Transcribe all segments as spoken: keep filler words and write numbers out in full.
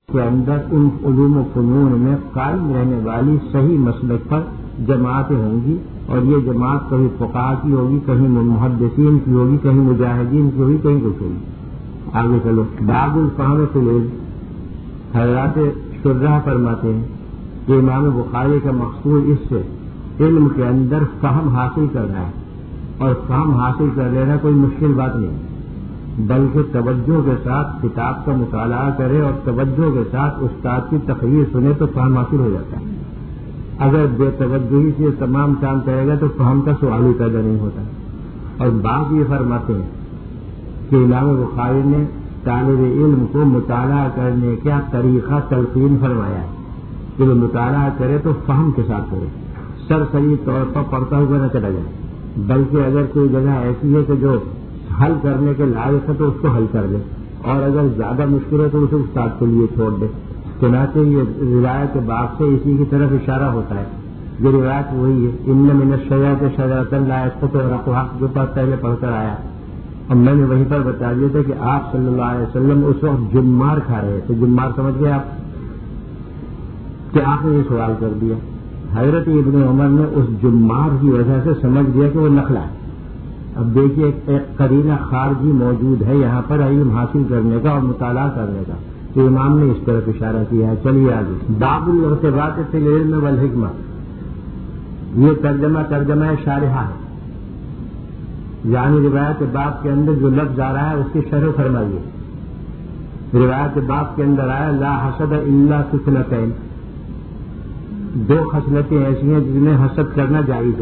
کے اندر ان علوم و فنون میں قائم رہنے والی صحیح مسلک پر جماعتیں ہوں گی، اور یہ جماعت کہیں فقہاء کی ہوگی، کہیں محدثین کی ہوگی، کہیں مجاہدین کی ہوگی، کہیں کچھ ہوگی۔ آگے چلو، باب الفہم فی العلم۔ حضرات شرح فرماتے ہیں کہ امام بخاری کا مقصود اس سے علم کے اندر فہم حاصل کرنا ہے، اور فہم حاصل کر لینا کوئی مشکل بات نہیں، بلکہ توجہ کے ساتھ کتاب کا مطالعہ کرے اور توجہ کے ساتھ استاد کی تقریر سنے تو فہم حاصل ہو جاتا ہے۔ اگر بے توجہی سے تمام کام کرے گا تو فہم کا سوال ہی پیدا نہیں ہوتا۔ اور بعض یہ فرماتے ہیں کہ امام بخاری نے طالب علم کو مطالعہ کرنے کا طریقہ تلقین فرمایا ہے کہ وہ مطالعہ کرے تو فہم کے ساتھ کرے، سرسری طور پر پڑھتا ہوا نہ چلا جائے، بلکہ اگر کوئی جگہ ایسی ہے کہ جو حل کرنے کے لائق ہے تو اس کو حل کر دے، اور اگر زیادہ مشکل ہے تو اسے استاد کے لیے چھوڑ دے۔ چنانچہ یہ روایت باب سے اسی کی طرف اشارہ ہوتا ہے، جو روایت وہی ہے، ان من الشجرۃ شجرۃ لا یسقط ورقها، جو بات پہلے پڑھ کر آیا، اور میں نے وہیں پر بتا دیا تھا کہ آپ صلی اللہ علیہ وسلم اس وقت جمار کھا رہے تھے۔ جمار سمجھ گئے آپ کہ آپ نے یہ سوال کر دیا۔ حضرت ابن عمر نے اس جمار کی وجہ سے سمجھ گیا کہ وہ نخلا ہے۔ اب دیکھیے ایک قرینہ خارجی موجود ہے یہاں پر علم حاصل کرنے کا اور مطالعہ کرنے کا، تو امام نے اس طرف اشارہ کیا ہے۔ چلیے آگے، باب الارتباط فی العلم والحکمہ، یہ ترجمہ ترجمہ شارحہ ہے، یعنی روایت باب کے اندر جو لفظ آ رہا ہے اس کی شرح فرمائیے۔ روایت باب کے اندر آیا لا حسد الا فی اثنتین، دو خصلتیں ایسی ہیں جن میں حسد کرنا جائز ہے۔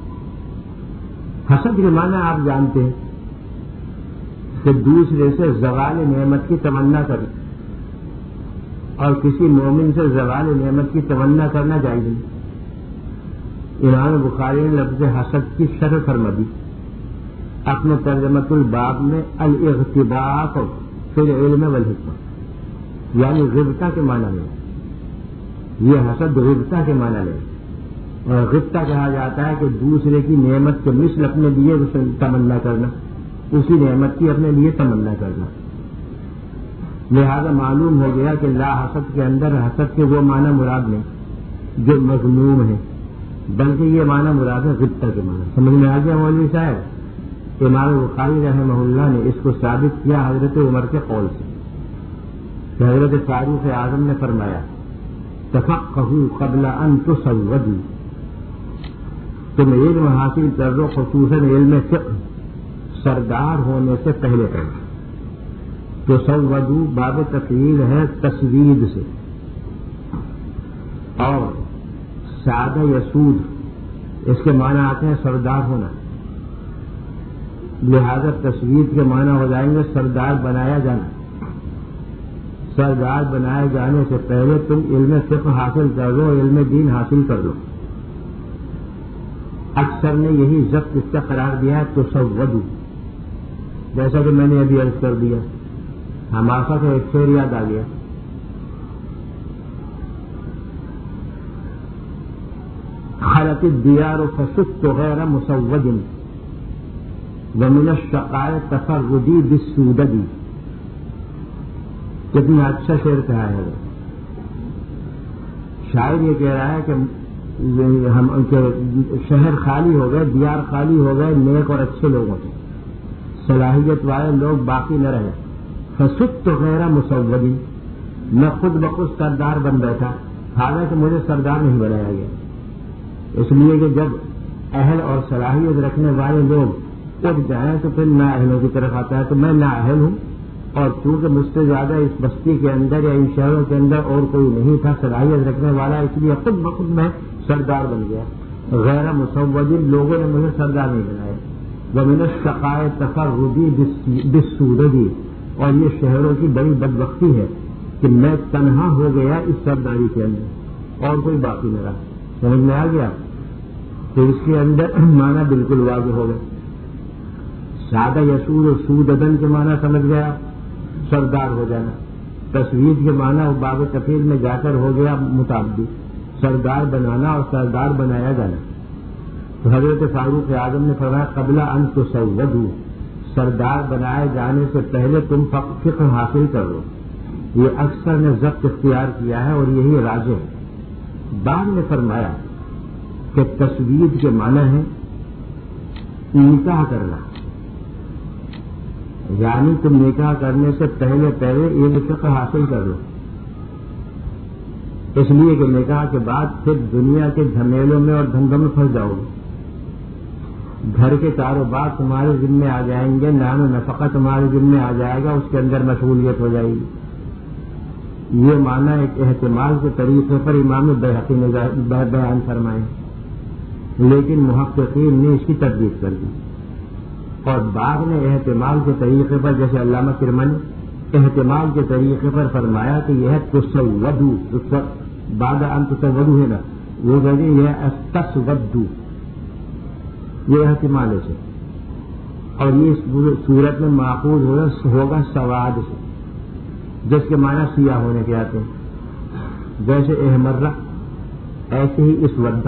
حسد کے معنی آپ جانتے ہیں کہ دوسرے سے زوال نعمت کی تمنا کرنا، اور کسی مومن سے زوال نعمت کی تمنا کرنا جائز نہیں۔ امام بخاری نے لفظ حسد کی شرح فرما دی اپنے ترجمۃ الباب میں، الاغتباط فی العلم والحکمہ، یعنی غبطہ کے معنی میں، یہ حسد غبطہ کے معنی میں، اور غبطہ کہا جاتا ہے کہ دوسرے کی نعمت کے مثل اپنے لیے اسے تمنا کرنا، اسی نعمت کی اپنے لیے تمنا کرنا۔ لہذا معلوم ہو گیا کہ لا حسد کے اندر حسد کے وہ معنی مراد نہیں جو مذموم ہے، بلکہ یہ معنی مراد ہے غبطہ کے معنی۔ سمجھ میں آ گیا مولوی صاحب؟ امام بخاری رحمہ اللہ نے اس کو ثابت کیا حضرت عمر کے قول سے کہ حضرت فاروق اعظم نے فرمایا تفقہوا قبل ان تسودوا، تم علم حاصل کر لو، خصوصاً علم فقہ سردار ہونے سے پہلے کرو۔ تو سودو باب تفعیل ہے تسوید سے، اور سادہ یسود اس کے معنی آتے ہیں سردار ہونا، لہذا تسوید کے معنی ہو جائیں گے سردار بنایا جانا۔ سردار بنائے جانے سے پہلے تم علم فقہ حاصل کر لو، علم دین حاصل کر لو۔ اکثر نے یہی ضبط اس کا قرار دیا ہے تو سودو، جیسا کہ میں نے ابھی عرض کر دیا۔ ہمارا تو ایک شعر یاد آ گیا، خلت الدیار فسدت غیر مسود ومن الشقاء تفردی بالسوددی، کتنا اچھا شعر کہا ہے۔ شاعر یہ کہہ رہا ہے کہ ہم شہر خالی ہو گئے، دیار خالی ہو گئے نیک اور اچھے لوگوں سے، صلاحیت والے لوگ باقی نہ رہے۔ فسدت غیر مسودی، میں خود بخود سردار بن بیٹھا، حالانکہ مجھے سردار نہیں بنایا گیا، اس لیے کہ جب اہل اور صلاحیت رکھنے والے لوگ اٹھ جائیں تو پھر نااہلوں کی طرف آتا ہے، تو میں نااہل ہوں، اور چونکہ مجھ سے زیادہ اس بستی کے اندر یا ان شہروں کے اندر اور کوئی نہیں تھا صلاحیت رکھنے والا، اس لیے خود بخود میں سردار بن گیا۔ غیر مسودی، لوگوں نے مجھے سردار نہیں بنایا۔ ومن الشقاء تفردی بالسوددی، اور یہ شہروں کی بڑی بدبختی ہے کہ میں تنہا ہو گیا اس سرداری کے اندر اور کوئی باقی نہ رہا۔ سمجھ میں آ گیا؟ تو اس کے اندر معنی بالکل واضح ہو گئے۔ سادہ یسود اور سوددن کے معنی سمجھ گیا، سردار ہو جانا۔ تصویر کے معنی باب تفعیل میں جا کر ہو گیا متعدی، سردار بنانا اور سردار بنایا جانا۔ تو حضرت فاروق اعظم نے فرمایا قبل ان تسودوا، سردار بنائے جانے سے پہلے تم فقہ حاصل کر لو۔ یہ اکثر نے ضبط اختیار کیا ہے اور یہی راجح ہے۔ بعد میں فرمایا کہ تسوید کے معنی ہے نکاح کرنا، یعنی تم نکاح کرنے سے پہلے پہلے یہ فقہ حاصل کر لو، اس لیے کہ نکاح کے بعد پھر دنیا کے جھمیلوں میں اور دھندوں میں پھنس جاؤ گے، گھر کے کاروبار تمہارے ذمے آ جائیں گے، نان و نفقہ تمہارے ذمے آ جائے گا، اس کے اندر مشغولیت ہو جائے گی۔ یہ معنی ایک احتمال کے طریقے پر امام بیہقی نے بیان فرمائے، لیکن محققین نے اس کی تردید کر دی، اور بعد میں احتمال کے طریقے پر جیسے علامہ کرمانی احتمال کے طریقے پر فرمایا کہ یہ ہے تصودو، بعد ان تصودو ہے نا، وہ کہتے ہیں یہ استسودو، یہ احتمال ہے، اور یہ اس صورت میں ماخوذ ہوگا سواد سے، جس کے معنی سیاہ ہونے کے آتے ہیں، جیسے احمرہ ایسے ہی اسودہ،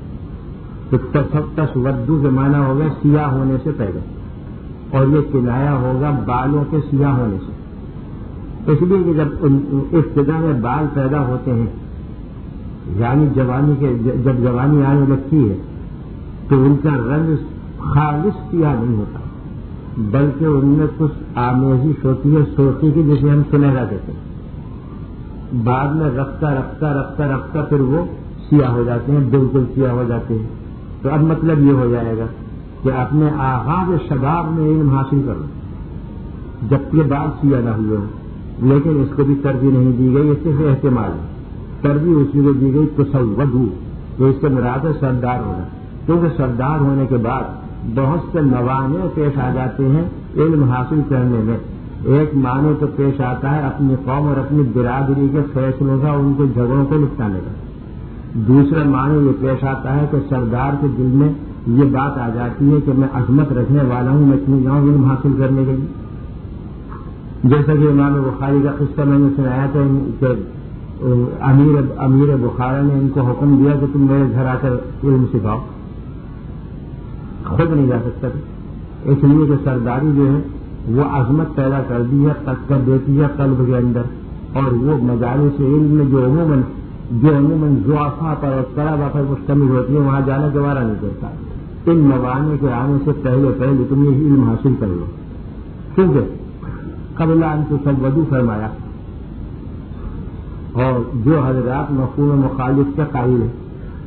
تسودو کے معنی ہوگا سیاہ ہونے سے پہلے، اور یہ کنایا ہوگا بالوں کے سیاہ ہونے سے، اس لیے کہ جب ابتدا میں بال پیدا ہوتے ہیں، یعنی جوانی کے جب جوانی آنے لگتی ہے تو ان کا رنگ خالص سیاہ نہیں ہوتا، بلکہ ان میں کچھ آمیزش ہوتی ہے سرخی کی، جسے ہم سنہرا کہتے ہیں، بعد میں رفتہ رفتہ رفتہ رفتہ پھر وہ سیاہ ہو جاتے ہیں، بالکل سیاہ ہو جاتے ہیں۔ تو اب مطلب یہ ہو جائے گا کہ اپنے آغاز شباب میں علم حاصل کرو جبکہ بال سیاہ نہ ہوئے ہوں، لیکن اس کو بھی ترجیح نہیں دی گئی، اس سے احتمال ہے، ترجیح اسی کو دی گئی تصودو، تو اس سے مراد ہے سردار ہونا، کیونکہ سردار ہونے کے بعد بہت سے موانع پیش آ جاتے ہیں علم حاصل کرنے میں۔ ایک معنی تو پیش آتا ہے اپنی قوم اور اپنی برادری کے فیصلوں کا، ان کے جھگڑوں کو نپٹانے کا، دوسرا معنی یہ پیش آتا ہے کہ سردار کے دل میں یہ بات آ جاتی ہے کہ میں عظمت رکھنے والا ہوں، میں اتنی جاؤں علم حاصل کرنے کے لیے، جیسا کہ امام بخاری کا قصہ میں نے سنایا تھا کہ امیر امیر بخارا نے ان کو حکم دیا کہ تم میرے گھر آ کر علم سکھاؤ، خود نہیں جا سکتا تھا، اس لیے کہ سرداری جو ہے وہ عظمت پیدا کر دی ہے، کر دیتی ہے قلب کے اندر، اور وہ مجالس علم میں جو عموماً جو عموماً ضعفاء پر اور طلباء پر مشتمل ہوتی ہے، وہاں جانا گوارا نہیں کرتا۔ ان موانع کے آنے سے پہلے پہلے تم یہ علم حاصل کر لو، کیونکہ قبل ان تصودو فرمایا، اور جو حضرات مفہوم مخالف کے قائل ہیں،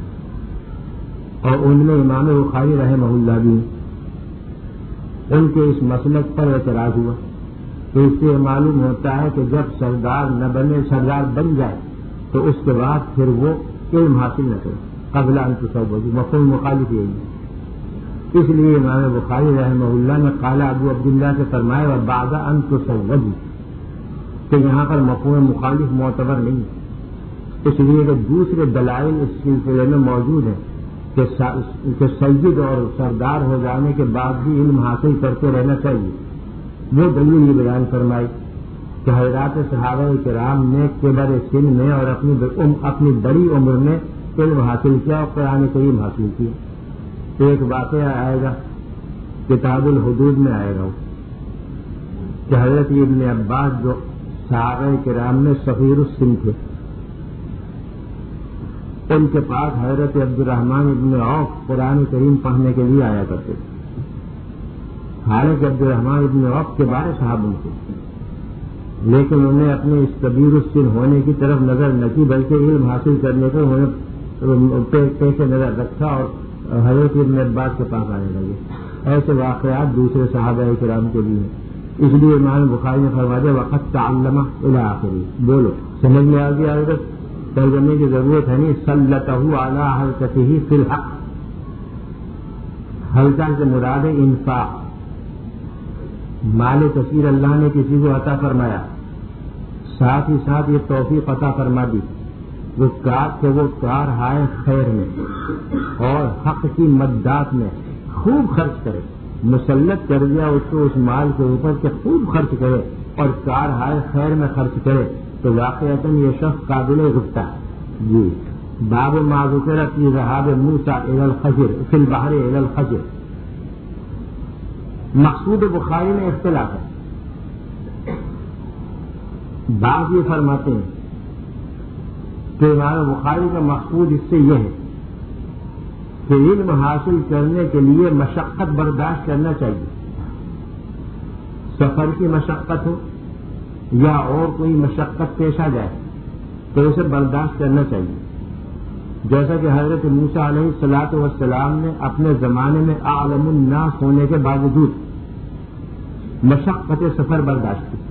اور ان میں امام بخاری رحمہ اللہ بھی، ان کے اس مسلک پر اعتراض ہوا، تو اس سے معلوم ہوتا ہے کہ جب سردار نہ بنے، سردار بن جائے تو اس کے بعد پھر وہ علم حاصل نہ کرے، قبل ان تصودو، مفہوم مخالف یہی ہے۔ اس لیے امام بخاری رحمہ اللہ نے قال ابو عبداللہ سے فرمایا بعد ان تصودو، کہ یہاں پر مفہوم مخالف معتبر نہیں ہے، اس لیے کہ دوسرے دلائل اس سلسلے میں موجود ہیں کہ سید اور سردار ہو جانے کے بعد بھی علم حاصل کرتے رہنا چاہیے۔ وہ دلیل یہ بیان فرمائی کہ حضرات صحابہ کرام نے کبر سن میں اور اپنی اپنی بڑی عمر میں علم حاصل کیا اور قرآن کریم حاصل کیا۔ ایک واقعہ آئے گا کتاب الحدود میں آئے گا کہ حضرت ابن عباس جو صحابہ کرام میں صغیر السن تھے، ان کے پاس حضرت عبد الرحمن ابن عوف قرآن کریم پڑھنے کے لیے آیا کرتے تھے، حالانکہ عبد الرحمن ابن عوف کے بارے صحابہ تھے، لیکن انہیں اپنے اس کبیر السن ہونے کی طرف نظر نہ کی، بلکہ علم حاصل کرنے کو انہوں نے پیش نظر رکھا اور حضرت ابن عباس کے پاس آنے لگے۔ ایسے واقعات دوسرے صحابہ کرام کے بھی ہیں، اس لیے امام بخاری نے فرما دیا وقت تعلمہ الی آخری۔ بولو سمجھ میں آ گیا؟ حضرت ترجمے کی ضرورت ہے نہیں، سلطہ علی حلقتہ فی الحق، حلقہ سے مراد ہے انفاق، مال کثیر اللہ نے کسی کو عطا فرمایا، ساتھ ہی ساتھ یہ توفیق عطا فرما دی وہ کار کہ وہ کار ہائے خیر میں اور حق کی مددات میں خوب خرچ کرے، مسلط کر دیا اس کو اس مال کے اوپر کہ خوب خرچ کرے اور کار ہائے خیر میں خرچ کرے، تو واقعتاً یہ شخص قابل رفتہ ہے۔ جی باب ما ذکر فی ذہاب موسیٰ الی الخضر فی البحر الی الخضر، مقصود بخاری میں اختلاف ہے، بعض یہ فرماتے ہیں کہ امام بخاری کا مقصود اس سے یہ ہے کہ علم حاصل کرنے کے لیے مشقت برداشت کرنا چاہیے، سفر کی مشقت ہو یا اور کوئی مشقت پیش آ جائے تو اسے برداشت کرنا چاہیے، جیسا کہ حضرت موسیٰ علیہ الصلاۃ والسلام نے اپنے زمانے میں اعلم الناس ہونے کے باوجود مشقت سفر برداشت کی۔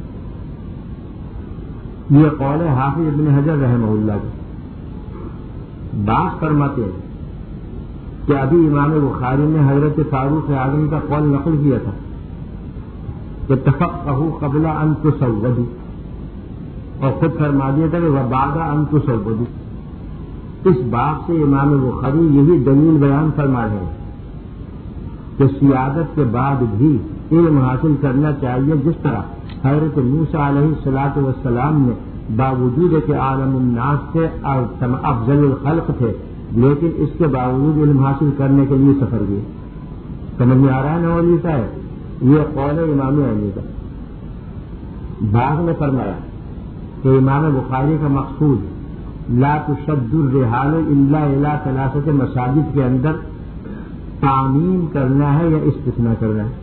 یہ قول ہے حافظ ابن حجر رحمہ اللہ کا۔ بعض فرماتے ہیں کہ ابھی امام بخاری نے حضرت فاروق اعظم کا قول نقل کیا تھا کہ تفقہوا قبل ان تسودوا، اور خود فرما دیا تھا کہ وبعد ان تسودوا۔ اس بات سے امام بخاری یہی دلیل بیان فرما رہے ہیں کہ سیادت کے بعد بھی علم حاصل کرنا چاہیے، جس طرح حضرت موسیٰ علیہ الصلاۃ والسلام نے باوجود کہ عالم الناس سے افضل الخلق تھے لیکن اس کے باوجود علم حاصل کرنے کے لیے سفر کیے۔ سمجھ میں آ رہا ہے نا مولوی صاحب؟ یہ قول ہے امام علی کا۔ بعض نے فرمایا کہ امام بخاری کا مقصود لا تشد الرحال الا الى ثلاثه مساجد کے اندر تعمیم کرنا ہے یا استثناء کرنا ہے۔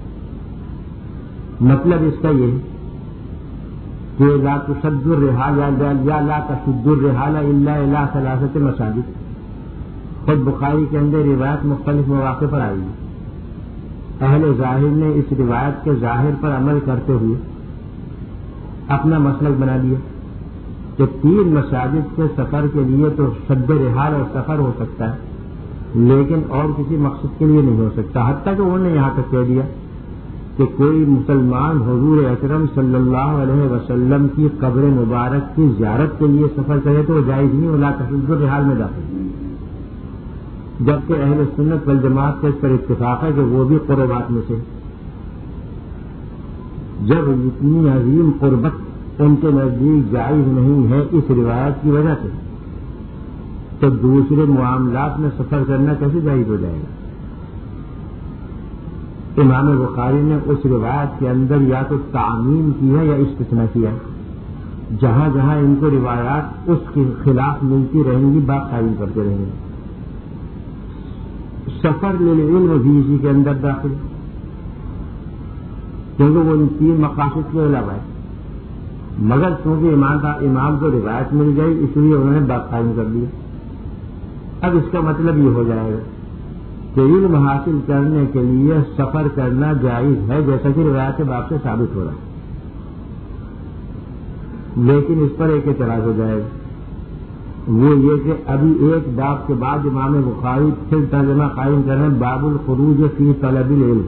مطلب اس کا یہ کہ لا تشد الرحال یا لا تشد الرحال الا الى ثلاثه مساجد، خود بخاری کے اندر روایت مختلف مواقع پر آئی ہے۔ اہل ظاہر نے اس روایت کے ظاہر پر عمل کرتے ہوئے اپنا مسلک بنا دیا کہ تین مساجد سے سفر کے لیے تو شد رحال اور سفر ہو سکتا ہے لیکن اور کسی مقصد کے لیے نہیں ہو سکتا، حتیٰ کہ انہوں نے یہاں تک کہہ دیا کہ کوئی مسلمان حضور اکرم صلی اللہ علیہ وسلم کی قبر مبارک کی زیارت کے لیے سفر کرے تو وہ جائز نہیں، ولا تشد الرحال میں داخل، جبکہ اہل سنت والجماعت کا اس پر اتفاق ہے کہ وہ بھی قربات میں سے، جب اتنی عظیم قربت ان کے نزدیک جائز نہیں ہے اس روایت کی وجہ سے تو دوسرے معاملات میں سفر کرنا کیسے جائز ہو جائے گا؟ امام بخاری نے اس روایت کے اندر یا تو تعمیم کی ہے یا استثناء کیا ہے، جہاں جہاں ان کو روایات اس کے خلاف ملتی رہیں گی بات قائم کرتے رہیں گے۔ سفر للعلم بھی اسی کے اندر داخل، کیونکہ وہ ان تین مقاصد کے علاوہ ہے، مگر چونکہ امام کا امام کو روایت مل گئی اس لیے انہوں نے بات قائم کر دی۔ اب اس کا مطلب یہ ہو جائے گا کہ علم حاصل کرنے کے لیے سفر کرنا جائز ہے، جیسا کہ روایت کے باب سے ثابت ہو رہا ہے، لیکن اس پر ایک اعتراض ہو جائے گا، وہ یہ کہ ابھی ایک باب کے بعد امام بخاری پھر ترجمہ قائم کر رہے ہیں باب الخروج فی طلب العلم۔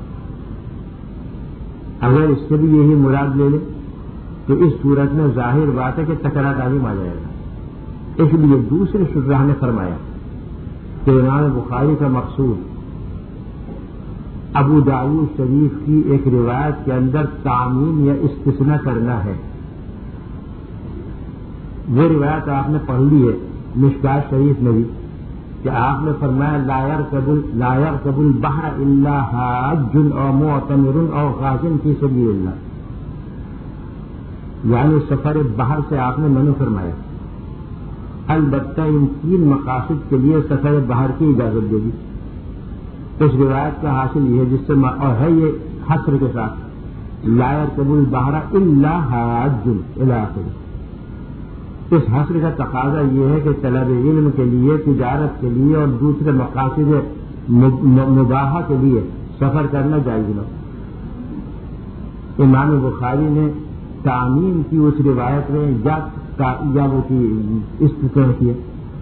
اگر اس سے بھی یہی مراد لے لیں تو اس صورت میں ظاہر بات ہے کہ تکرار تعلیم آ جائے گا، اس لیے دوسرے شرح نے فرمایا کہ امام بخاری کا مقصود ابو داؤد شریف کی ایک روایت کے اندر تعمیم یا استثناء کرنا ہے۔ وہ روایت آپ نے پڑھ لی ہے مشکات شریف میں بھی کہ آپ نے فرمایا لا يركب البحر الا حاج او معتمر او غاز فی سبیل اللہ، یعنی سفر بحر سے آپ نے منع فرمایا، البتہ ان تین مقاصد کے لیے سفر بحر کی اجازت دے دی۔ اس روایت کا حاصل یہ ہے جس سے اور ہے یہ حصر کے ساتھ لا يركب البحر الا حاج الی آخر۔ اس حصر کا تقاضا یہ ہے کہ طلب علم کے لیے، تجارت کے لیے اور دوسرے مقاصد مباحہ کے لیے سفر کرنا جائز نہ۔ امام بخاری نے تعمیم کی اس روایت میں یا وہ کی استثناء کیا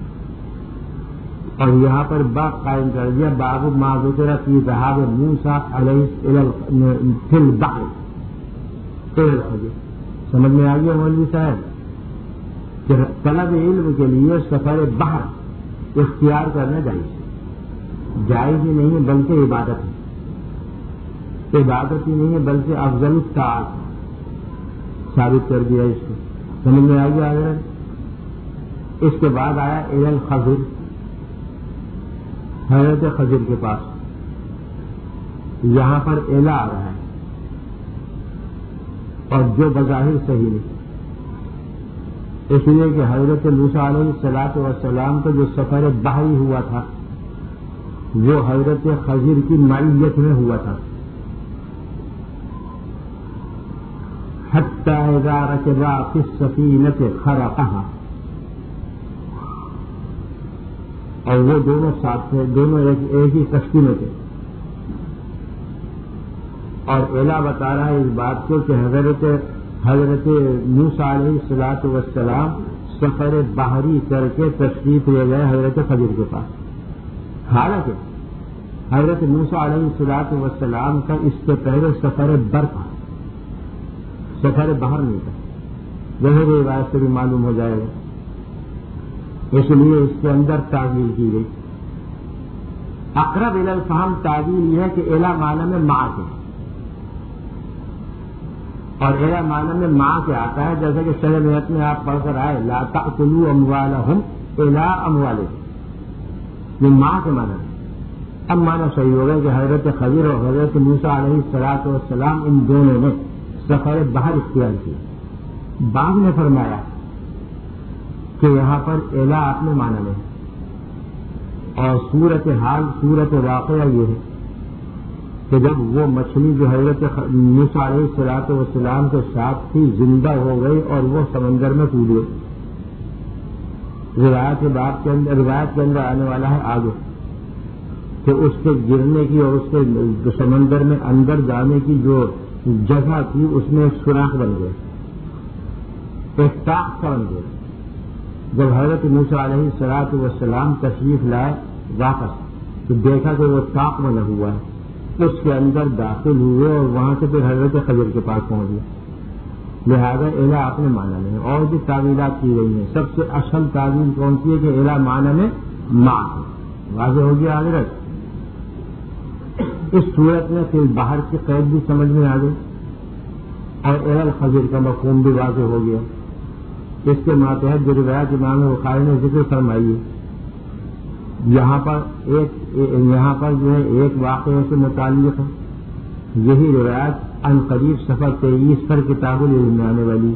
اور یہاں پر باب قائم کر دیا باب ما ذکر فی ذهاب موسیٰ علیہ فی البحر۔ سمجھ میں آ گیا مولوی صاحب کہ طلب علم کے لیے سفر بحر اختیار کرنا جائز جائز ہی نہیں بلکہ عبادت ہے، عبادت ہی نہیں ہے بلکہ افضل الطاعات ثابت کر دیا اس کو۔ سمجھ میں آ گیا اگر اس کے بعد آیا الی الخضر، حضرت خضر کے پاس، یہاں پر الا آ رہا ہے اور جو بظاہر صحیح نہیں، اس لیے کہ حضرت موسیٰ علیہ الصلوۃ والسلام کا جو سفر بحری ہوا تھا وہ حضرت خضر کی معیت میں ہوا تھا. حتی اذا رکبا فی السفینۃ خرقہا، اور وہ دونوں ساتھ تھے، دونوں ایک, ایک ہی کشتی میں تھے. اور اعلیٰ بتا رہا ہے اس بات کو کہ حضرت حضرت موسیٰ علیہ الصلوۃ والسلام سفر بحری کر کے تشریف لے گئے حضرت خضر کے پاس. حالانکہ حضرت موسیٰ علیہ الصلوۃ والسلام کا اس سے پہلے سفر بر تھا، سفر باہر نہیں تھا، جیسے بھی روایت سے بھی معلوم ہو جائے گا. اس لیے اس کے اندر تعویل کی گئی. اقرب الی الفہم تعویل یہ ہے کہ الی معنی میں ماں کے، اور الی معنی میں ماں کے آتا ہے، جیسے کہ شرح بیعت میں آپ پڑھ کر آئے لا تأکلوا اموالہم الی اموالکم، یہ ماں کے معنی ہے. اب معنی صحیح ہوگا کہ حضرت خضر اور حضرت موسیٰ علیہ الصلوۃ والسلام ان دونوں نے سفر باہر اختیار کیا. بعض نے فرمایا کہ یہاں پر الا اپنے معنی میں، اور صورت حال صورت واقعہ یہ ہے کہ جب وہ مچھلی جو حضرت موسیٰ علیہ الصلوۃ والسلام کے ساتھ تھی زندہ ہو گئی اور وہ سمندر میں کود گئی. روایت کے باب کے اندر روایت کے اندر آنے والا ہے آگے کہ اس کے گرنے کی اور اس کے سمندر میں اندر جانے کی جو جگہ تھی اس میں ایک سوراخ بن گیا، ایک طاق بن گیا. جب حضرت موسیٰ علیہ الصلوۃ والسلام تشریف لائے واپس تو دیکھا کہ وہ طاق بنا ہوا ہے، اس کے اندر داخل ہوئے اور وہاں سے پھر حضرت خضر کے پاس پہنچ گئے. لہذا الا اپنے معنی میں. اور بھی تعویلات کی گئی ہیں، سب سے اصل تعویل کون سی ہے کہ الا معنی میں ماں ہے. واضح ہو گیا حضرت. اس صورت میں پھر باہر کی قید بھی سمجھ میں آ گئی اور الا الخضر کا مفہوم بھی واضح ہو گیا. اس کے ماتحت جو روایت امام بخاری نے ذکر فرمائی ہے، یہاں پر ایک یہاں پر جو ہے ایک واقعے سے متعلق ہے. یہی روایت عن قریب صفحہ تیئیس پر کتاب العلم میں آنے والی،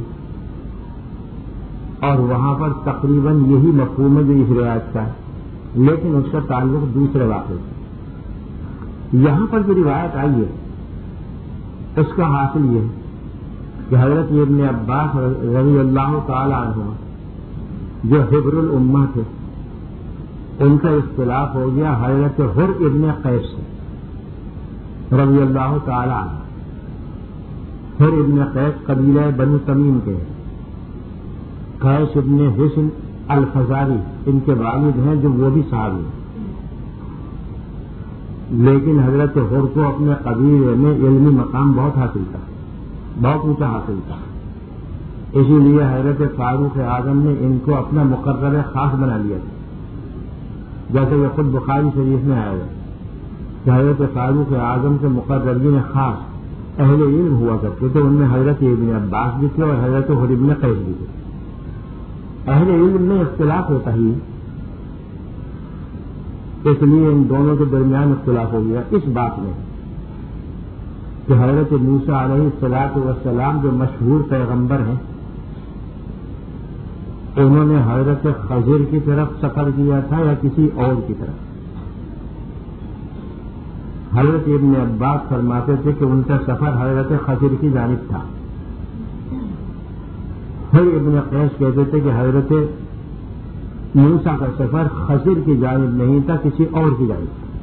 اور وہاں پر تقریباً یہی مفہوم ہے جو اس روایت کا ہے، لیکن اس کا تعلق دوسرے واقعے سے. یہاں پر جو روایت آئی ہے اس کا حاصل یہ ہے کہ حضرت ابن عباس رضی اللہ تعالی عنہ جو حبر الامہ تھے ان کا اختلاف ہو گیا حضرت حر ابن قیس سے رضی اللہ تعالی عنہ. حر ابن قیس قبیلہ بنو تمیم کے، قیس ابن حسن الفزاری ان کے والد ہیں جو وہ بھی صحابی ہیں، لیکن حضرت حر کو اپنے قبیلے میں علمی مقام بہت حاصل تھا، بہت اونچا حاصل تھا. اسی لیے حضرت فاروق اعظم نے ان کو اپنا مقرر خاص بنا لیا تھا، جیسے کہ خود بخاری شریف میں آیا ہے کہ حضرت فاروق اعظم کے مقررین خاص اہل علم ہوا کرتے تھے. ان میں حضرت ابن عباس بھی تھے اور حضرت حر ابن قیس بھی تھے. اہل علم میں اختلاف ہوتا ہی، اس لیے ان دونوں کے درمیان اختلاف ہو گیا اس بات میں کہ حضرت موسیٰ علیہ الصلوۃ والسلام جو مشہور پیغمبر ہیں انہوں نے حضرت خضر کی طرف سفر کیا تھا یا کسی اور کی طرف. حضرت ابن عباس فرماتے تھے کہ ان کا سفر حضرت خضر کی جانب تھا. پھر ابن قیس کہتے تھے کہ حضرت موسیٰ کا سفر خضر کی جانب نہیں تھا، کسی اور کی جانب تھا.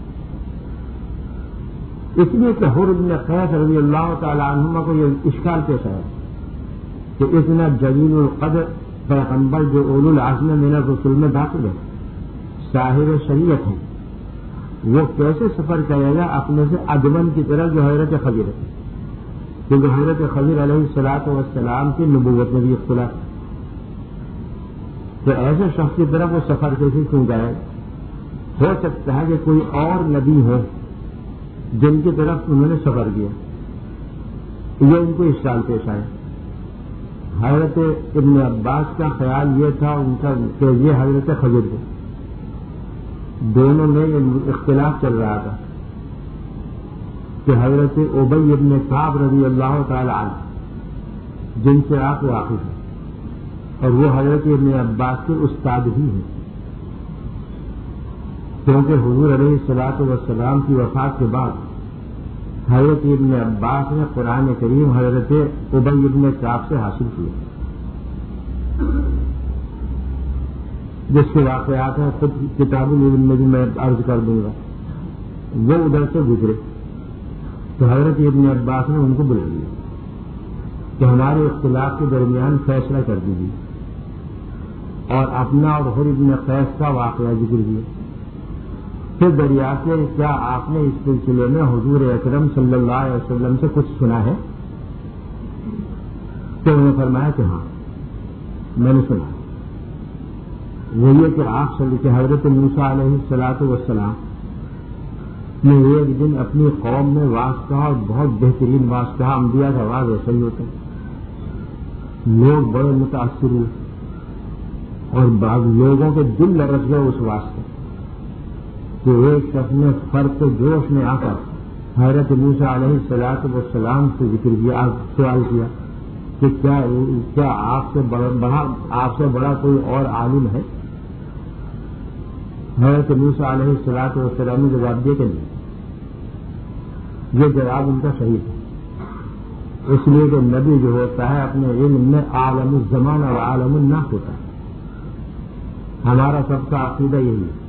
اس لیے کہ حر ابن قیس رضی اللہ تعالی عنہما کو یہ اشکال پیش آیا کہ اتنا جلیل القدر پیغمبر جو اولو العزم من الرسل میں داخل ہے، صاحب شریعت ہے، وہ کیسے سفر کرے گا اپنے سے ادمن کی طرف جو حضرت خضر ہے، کیونکہ حضرت خضر علیہ الصلوۃ والسلام کی نبوت میں بھی اختلاف ہے. تو ایسے شخص کی طرف وہ سفر کیسے کیوں جائے؟ ہو سکتا ہے کہ کوئی اور نبی ہو جن کی طرف انہوں نے سفر کیا، یہ ان کو اشکال پیش آئے. حضرت ابن عباس کا خیال یہ تھا ان کا کہ یہ حضرت خضر تھے. دونوں میں اختلاف چل رہا تھا کہ حضرت ابی ابن کعب رضی اللہ تعالی عنہ جن سے آپ واقف ہیں اور وہ حضرت ابن عباس کے استاد بھی ہیں، کیونکہ حضور علیہ الصلوۃ والسلام کی وفات کے بعد حضرت ابن عباس نے قرآن کریم حضرت ابی ابن کعب سے حاصل کیا، جس کے واقعات ہیں خود کتاب العلم میں بھی میں عرض کر دوں گا۔ وہ ادھر سے گزرے تو حضرت ابن عباس نے ان کو بلا لیا کہ ہمارے اختلاف کے درمیان فیصلہ کر دیجیے، اور اپنا اور حر ابن قیس کا واقعہ ذکر کیا۔ پھر دریافت سے کیا آپ نے اس سلسلے میں حضور اکرم صلی اللہ علیہ وسلم سے کچھ سنا ہے؟ تو انہوں نے فرمایا کہ ہاں میں نے سنا۔ وہ یہ کہ آپ صلی کہ حضرت موسیٰ علیہ الصلوۃ والسلام نے ایک دن اپنی قوم میں واز کہا، اور بہت بہترین واز کہا، انبیاء کا واز ایسا ہی ہوتا ہے۔ لوگ بڑے متاثر ہوئے اور بعض لوگوں کے دل لرز گئے اس واز سے کہ ایک شخص نے فرق جوش میں آ کر حضرت موسیٰ علیہ الصلوۃ والسلام سے ذکر کیا، سوال کیا کہ کیا کیا آپ سے بڑا, بڑا آپ سے بڑا کوئی اور عالم ہے؟ حضرت موسیٰ علیہ الصلوۃ والسلام نے جواب دیا کہ نہیں۔ یہ جواب ان کا صحیح ہے، اس لیے کہ نبی جو ہوتا ہے اپنے علم میں عالم الزمان اور عالم الناس ہوتا ہے۔ ہمارا سب کا عقیدہ یہی ہے،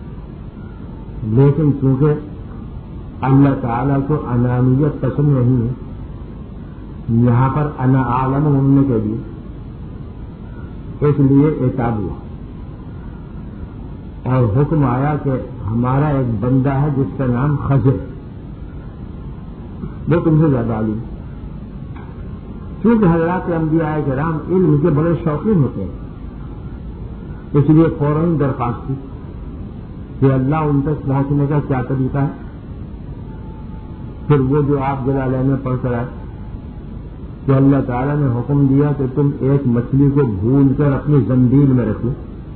لیکن چونکہ اللہ تعالیٰ کو انانیت پسند نہیں ہے، یہاں پر انا عالم ہونے کے لیے اس لیے اعتاب ہوا اور حکم آیا کہ ہمارا ایک بندہ ہے جس کا نام خضر، وہ تم سے زیادہ عالم۔ کیونکہ حضرات انبیاء کرام علم کے بڑے شوقین ہوتے ہیں، اس لیے فوراً درخواست کی کہ اللہ ان تک پہنچنے کا کیا طریقہ ہے۔ پھر وہ جو آپ جلالین میں پڑھ کر آئے کہ اللہ تعالیٰ نے حکم دیا کہ تم ایک مچھلی کو بھون کر اپنی زنبیل میں رکھو،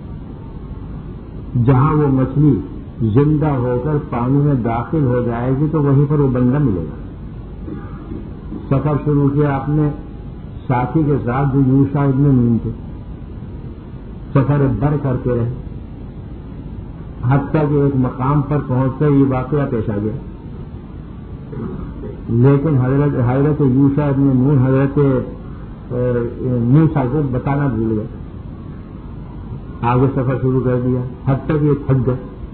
جہاں وہ مچھلی زندہ ہو کر پانی میں داخل ہو جائے گی تو وہیں پر وہ بندہ ملے گا۔ سفر شروع کیا آپ نے ساتھی کے ساتھ جو یوشع ابن نون تھے، سفر بر کرتے رہے حتیٰ کہ ایک مقام پر پہنچ کر یہ واقعہ پیش آ گیا، لیکن حضرت حضرت یوشع ابن نون حضرت موسیٰ کو بتانا بھول گئے، آگے سفر شروع کر دیا حتیٰ کہ یہ تھک گئے۔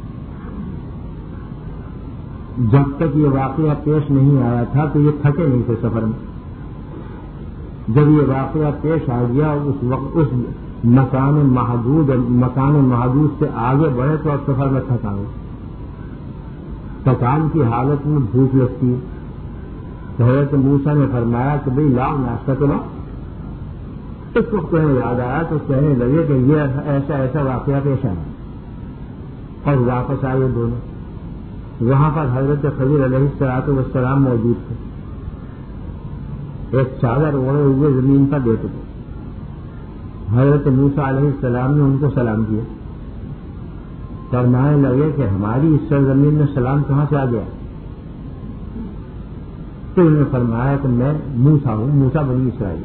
جب تک یہ واقعہ پیش نہیں آیا تھا تو یہ تھکے نہیں تھے سفر میں، جب یہ واقعہ پیش آ گیا اس وقت اس مکان محدود مکان محدود سے آگے بڑھے تو اب سفر میں تھکا ہو، تھکان کی حالت میں بھوک لگتی ہے۔ تو حضرت موسیٰ نے فرمایا کہ بھئی لاؤ ناشتہ تو لاؤ۔ اس وقت انہیں یاد آیا تو کہنے لگے کہ یہ ایسا ایسا واقعہ پیش آیا، اور واپس آئے دونوں۔ وہاں پر حضرت خضر علیہ الصلوۃ والسلام موجود تھے، ایک چادر اوڑھے ہوئے زمین پر بیٹھے تھے۔ حضرت موسیٰ علیہ السلام نے ان کو سلام کیا، فرمانے لگے کہ ہماری اس سرزمین میں سلام کہاں سے آ گیا؟ تو انہوں نے فرمایا کہ میں موسیٰ ہوں، موسیٰ بنی اسرائیل،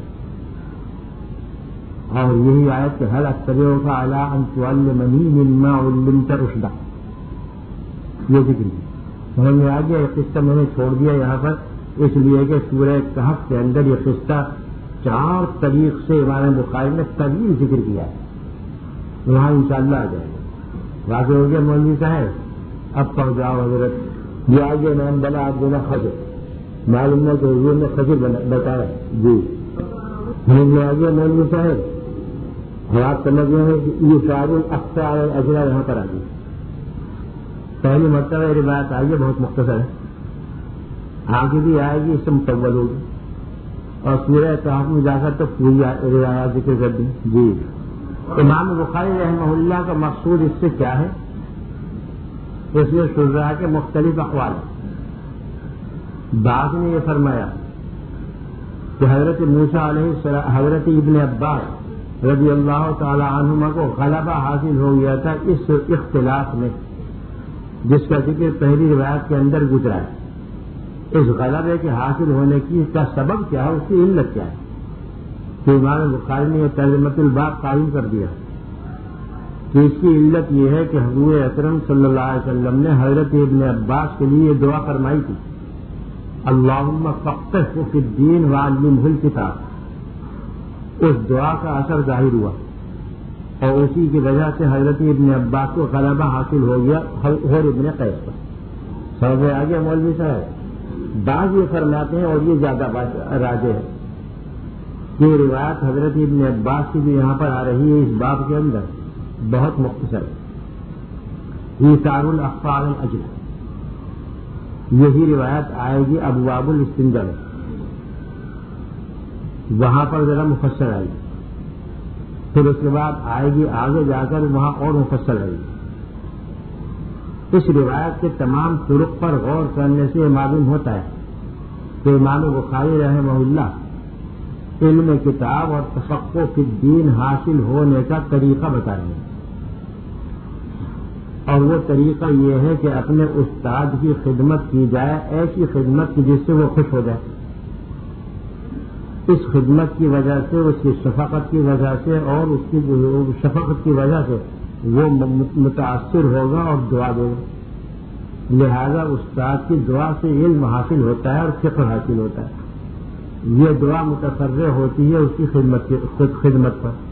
اور یہی آیت کہ هل اتبعک علی ان تعلمنی مما علمت رشدا، یہ ذکر کی۔ سمجھ میں آ گیا؟ یہ قصہ میں نے چھوڑ دیا یہاں پر اس لیے کہ سورہ کہف کے اندر یہ قصہ چار طریق سے امام بخاری نے طویل ذکر کیا ہے، وہاں انشاءاللہ آ جائے گا۔ واضح ہو گیا مولوی صاحب؟ اب پڑھ جاؤ حضرت یہ آگے نام بنا آپ دینا خضر، معلوم ہے کہ حضور نے خضر بتایا جی، سمجھ میں آ گیا مولوی صاحب؟ اور آپ سمجھ گئے ہیں کہ یہ شاعر اختیار اجرا یہاں پر آ گئی، پہلی مرتبہ یہ روایت آئی ہے، بہت مختصر ہے، آگے بھی آئے گی، اس سے مکمل ہوگی، اور سورہ کہف میں جا کر تو پوری روایات ذکر کر دی جی۔ امام بخاری رحمہ اللہ کا مقصود اس سے کیا ہے؟ اس لیے شراح کے مختلف اقوال ہیں۔ بعض نے یہ فرمایا کہ حضرت موسیٰ علیہ السلام حضرت ابن عباس رضی اللہ تعالی عنہما کو غلبہ حاصل ہو گیا تھا اس اختلاف میں جس کا ذکر پہلی روایت کے اندر گزرا ہے۔ اس غلبے کے حاصل ہونے کی اس کا سبب کیا ہے، اس کی علت کیا ہے؟ کہ امام بخاری نے یہ ترجمۃ الباب قائم کر دیا کہ اس کی علت یہ ہے کہ حضور اکرم صلی اللہ علیہ وسلم نے حضرت ابن عباس کے لیے یہ دعا فرمائی تھی، اللہم فقہہ فی الدین وعلمہ الکتاب۔ اس دعا کا اثر ظاہر ہوا اور اسی کی وجہ سے حضرت ابن عباس کو غلبہ حاصل ہو گیا حر ابن قیس پر۔ سمجھ آ گیا مولوی صاحب؟ بعض یہ فرماتے ہیں اور یہ زیادہ راجح ہے کہ روایت حضرت ابن عباس کی جو یہاں پر آ رہی ہے اس باب کے اندر بہت مختصر ہے، ایثار الاخفار الاجر، یہی روایت آئے گی ابواب الاستنجاء میں، وہاں پر ذرا مفصل آئے گی، پھر اس کے بعد آئے گی آگے جا کر وہاں اور مفصل آئے گی۔ اس روایت کے تمام طرق پر غور کرنے سے معلوم ہوتا ہے کہ امام بخاری رحمہ اللہ علم کتاب اور تفقہ فی الدین حاصل ہونے کا طریقہ بتائیں گے، اور وہ طریقہ یہ ہے کہ اپنے استاد کی خدمت کی جائے، ایسی خدمت کی جس سے وہ خوش ہو جائے، اس خدمت کی وجہ سے، اس کی شفقت کی وجہ سے اور اس کی شفقت کی وجہ سے وہ متاثر ہوگا اور دعا دے گا۔ لہذا استاد کی دعا سے علم حاصل ہوتا ہے اور فقہ حاصل ہوتا ہے، یہ دعا متفرع ہوتی ہے اس کی خدمت خدمت پر۔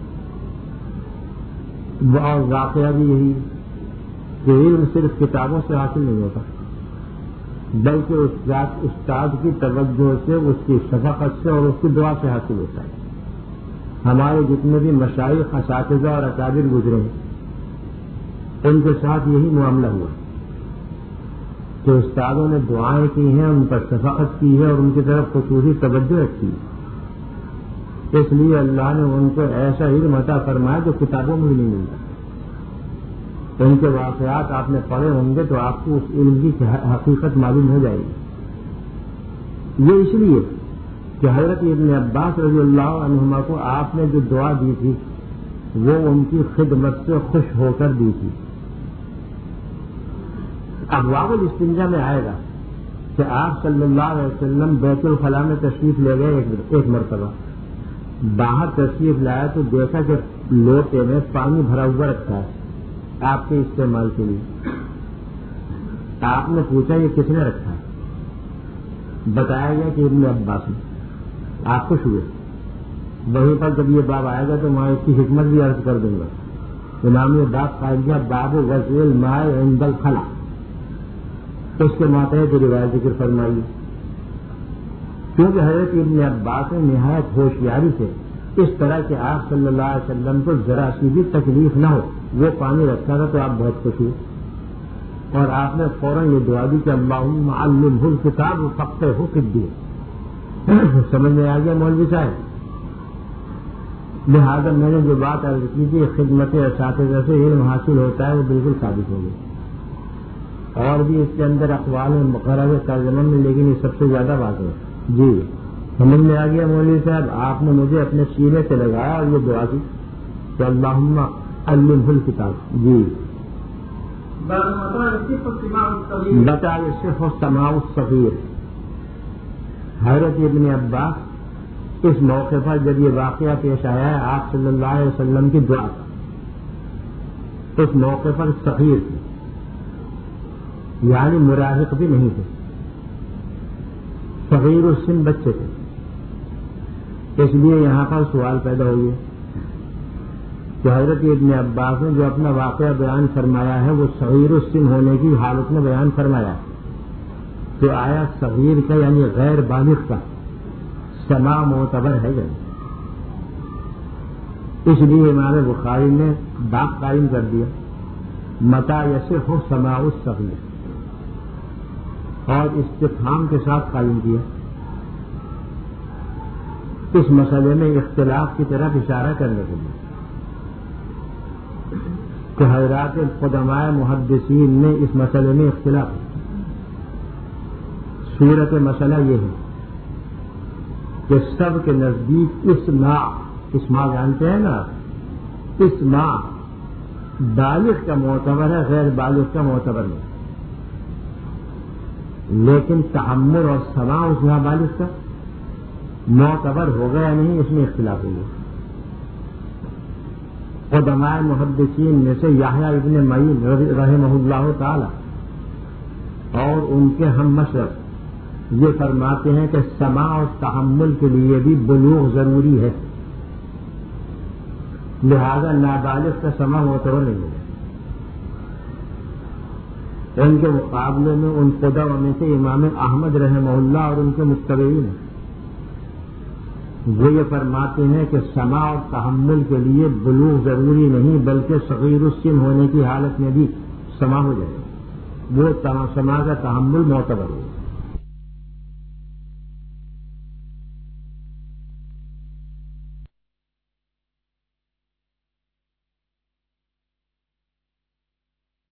اور واقعہ بھی یہی کہ علم صرف کتابوں سے حاصل نہیں ہوتا، بلکہ استاد استاد کی توجہ سے، اس کی شفقت سے اور اس کی دعا سے حاصل ہوتا ہے۔ ہمارے جتنے بھی مشائخ، اساتذہ اور اکابر گزرے ہیں ان کے ساتھ یہی معاملہ ہوا کہ استادوں نے دعائیں کی ہیں، ان پر شفقت کی ہے اور ان کی طرف خصوصی توجہ رکھی ہے، اس لیے اللہ نے ان کو ایسا علم عطا فرمایا جو کتابوں میں بھی نہیں ملتا۔ ان کے واقعات آپ نے پڑھے ہوں گے تو آپ کو اس علم کی حقیقت معلوم ہو جائے گی۔ یہ اس لیے کہ حضرت ابن عباس رضی اللہ عنہما کو آپ نے جو دعا دی تھی وہ ان کی خدمت سے خوش ہو کر دی تھی۔ ابواب الاستنجاء میں آئے گا کہ آپ صلی اللہ علیہ وسلم بیت الخلاء میں تشریف لے گئے ایک مرتبہ، باہر تشریف لایا تو دیکھا کہ لوٹے میں پانی بھرا ہوا رکھا ہے آپ کے استعمال کے لیے۔ آپ نے پوچھا یہ کس نے رکھا ہے؟ بتایا گیا کہ ابن عباس نے۔ آپ خوش ہوئے۔ وہیں پر جب یہ باب آئے گا تو میں اس کی حکمت بھی عرض کر دوں گا۔ امام نے باب قائم کیا باب وضع الماء عند الخلاء، اس کے ماتحت روایت ذکر فرمائی، کیونکہ حضرت ابن عباس نے نہایت ہوشیاری سے اس طرح کہ آپ صلی اللہ علیہ وسلم کو ذرا سی بھی تکلیف نہ ہو وہ پانی رکھا تھا تو آپ بہت خوش ہوئے اور آپ نے فوراً یہ دعا دی کہ اللہم علمہ الکتاب وفقہہ فی الدین۔ سمجھ میں آ گیا مولوی صاحب؟ لہٰذا میں نے جو بات عرض کی تھی خدمت اساتذہ سے علم حاصل ہوتا ہے وہ بالکل ثابت ہو گئی، اور بھی اس کے اندر اقوال مقرر ترجمہ میں، لیکن یہ سب سے زیادہ بات ہے۔ جی سمجھ میں آ گیا مولوی صاحب؟ آپ نے مجھے اپنے سینے سے لگایا اور یہ دعا کی کہ اللہم علمہ الکتاب۔ جی بتا صرف سماع الصغیر۔ حضرت ابن عباس اس موقع پر جب یہ واقعہ پیش آیا ہے آپ صلی اللہ علیہ وسلم کی دعا، اس موقع پر صغیر تھے، یعنی مراہق بھی نہیں تھے، صغیر السن بچے تھے۔ اس لیے یہاں پر سوال پیدا ہوئی کہ حضرت ابن عباس نے جو اپنا واقعہ بیان فرمایا ہے وہ صغیر السن ہونے کی حالت میں بیان فرمایا، تو آیا صغیر کا یعنی غیر بالغ کا سماع معتبر ہے یا نہیں؟ اس لیے امام بخاری نے باب قائم کر دیا متى يصح سماع الصغیر، اور استفہام کے ساتھ قائم کیا، اس مسئلے میں اختلاف کی طرف اشارہ کرنے کے لیے کہ حضرات قدماء محدثین نے اس مسئلے میں اختلاف کیا۔ صورت مسئلہ یہ ہے کہ سب کے نزدیک اسماع، اسماع جانتے ہیں نا، اسماع بالغ کا معتبر ہے، غیر بالغ کا معتبر نہیں، لیکن تحمل اور سماع اس نابالغ کا معتبر ہو گیا نہیں، اس میں اختلاف ہو گیا۔ قدماء محدثین میں سے یحییٰ ابن معین رحمہ اللہ تعالی اور ان کے ہم مشرب یہ فرماتے ہیں کہ سماع اور تحمل کے لیے بھی بلوغ ضروری ہے، لہذا نابالغ کا سماع معتبر نہیں ہے۔ ان کے مقابلے میں ان قدماء میں سے امام احمد رحمہ اللہ اور ان کے متبعین وہ یہ فرماتے ہیں کہ سماع اور تحمل کے لیے بلوغ ضروری نہیں، بلکہ صغیر السن ہونے کی حالت میں بھی سماع ہو جائے، وہ سماع کا تحمل معتبر ہو۔